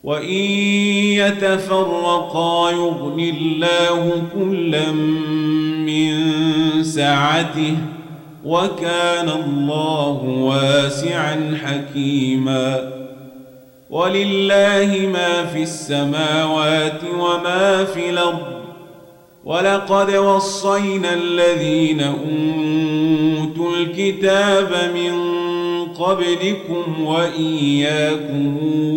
وإن يتفرقا يغن الله كلا من سعته وكان الله واسعا حكيما ولله ما في السماوات وما في الأرض ولقد وصينا الذين أوتوا الكتاب من قبلكم وإياكم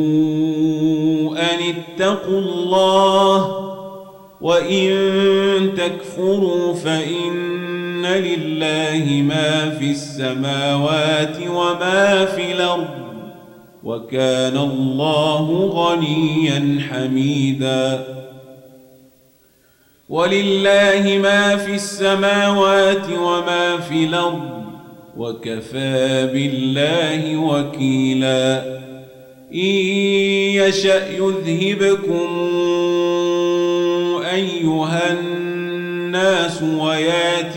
أن اتقوا الله وإن تكفروا فإن لله ما في السماوات وما في الأرض وكان الله غنيا حميدا ولله ما في السماوات وما في الأرض وكفى بالله وكيلا إن يشأ يذهبكم أيها الناس ويات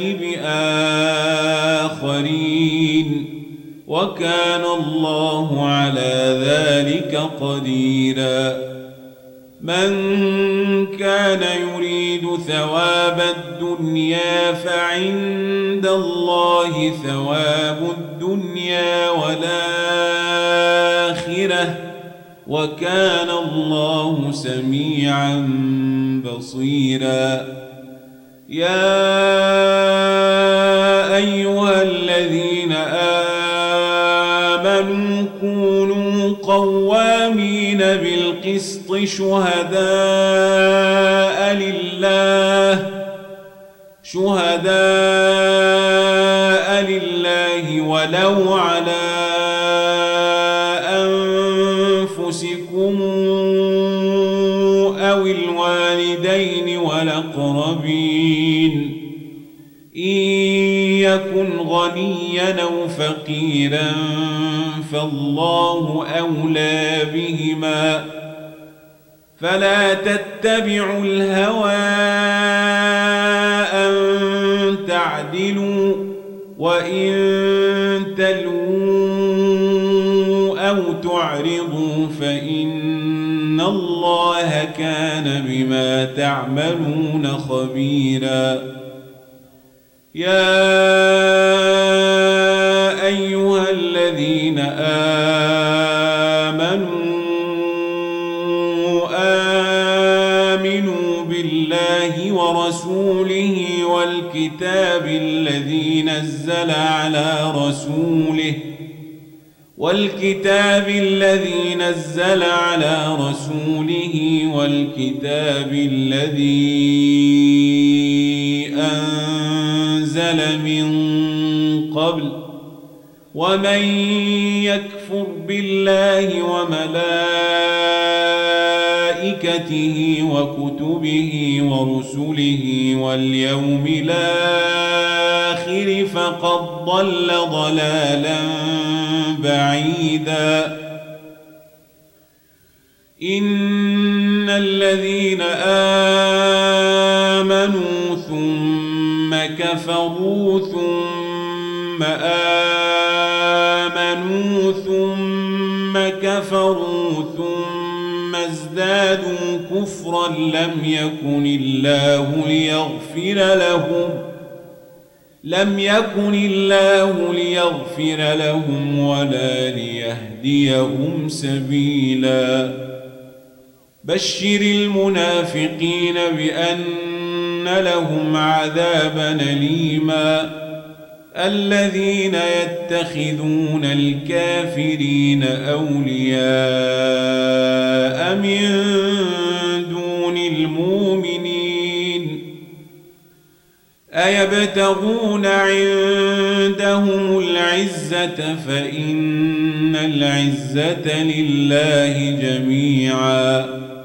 بآخرين وكان الله على ذلك قديرا من كان يريد ثواب الدنيا فعند الله ثواب الدنيا والآخرة وكان الله سميعا بصيرا يا أيها الذين آمنوا كونوا قوامين بالقسط شهداء لله ولو على أنفسكم أو الوالدين والأقربين إن يكن غنيا أو فقيرا فالله أولى بهما فلا تتبعوا الهوى أن تعدلوا وإن تلووا أو تعرضوا فإن الله كان بما تعملون خبيرا يا أيها الذين آمنوا بالله ورسوله والكتاب الذي نزل على رسوله والكتاب الذي أنزل من قبل ومن يكفر بالله وملائكته وكتبه ورسله واليوم الآخر فقد ضل ضلالا بعيدا إن الذين آمنوا ثم كفروا ثم آمنوا ثم كفروا ثم ازدادوا كفرا لم يكن الله ليغفر لهم ولا ليهديهم سبيلا بشر المنافقين بأن لهم عذابا أليما الذين يتخذون الكافرين أولياء من دون المؤمنين أيبتغون عندهم العزة فإن العزة لله جميعا